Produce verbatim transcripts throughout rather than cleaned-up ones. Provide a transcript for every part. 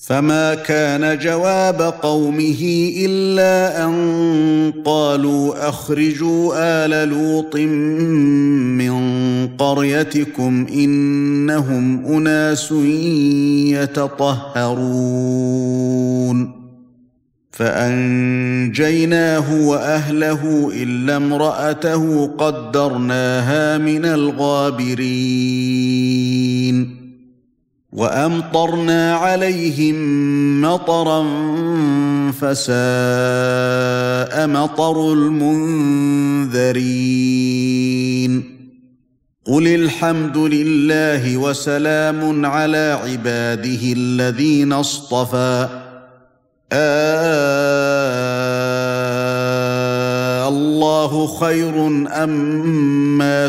فما كان جواب قومه إلا أن قالوا أخرجوا آل لوط من قريتكم إنهم أناس يتطهرون فأنجيناه وأهله إلا امرأته قدرناها من الغابرين وأمطرنا عليهم مطرا فساء مطر المنذرين قل الحمد لله وسلام على عباده الذين اصطفى آه الله خير أما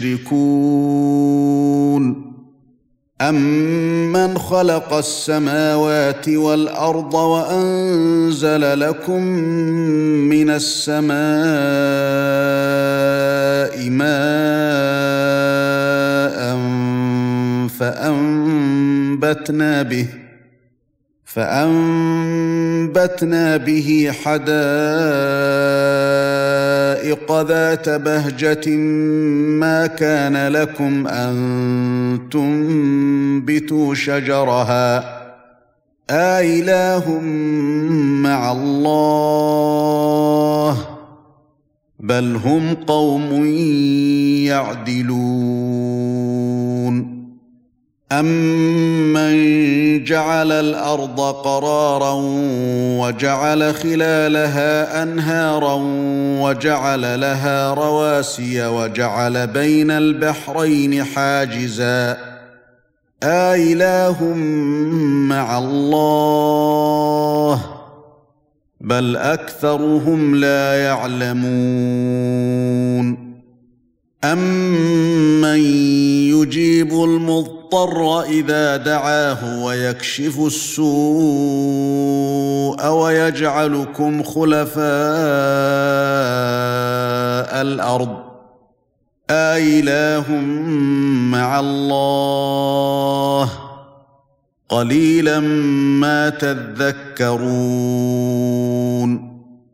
تشركون أمن خلق السماوات والأرض وأنزل لكم من السماء ماء فأنبتنا به فأنبتنا به حدائق ذات بهجة ما كان لكم أن تنبتوا شجرها آإله مع الله بل هم قوم يعدلون أمن جعل الأرض قرارا وجعل خلالها أنهارا وجعل لها رواسي وجعل بين البحرين حاجزا آإله مع الله بل أكثرهم لا يعلمون أمن يجيب المضطر إذا دعاه ويكشف السوء ويجعلكم خلفاء الأرض آإله مع الله قليلا ما تذكرون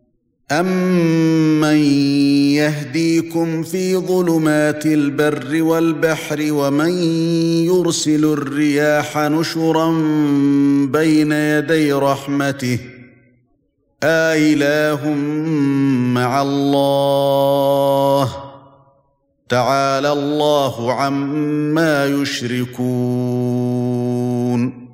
أمن يهديكم في ظلمات البر والبحر ومن يرسل الرياح نشرا بين يدي رحمته آإله مع الله تعالى الله عما يشركون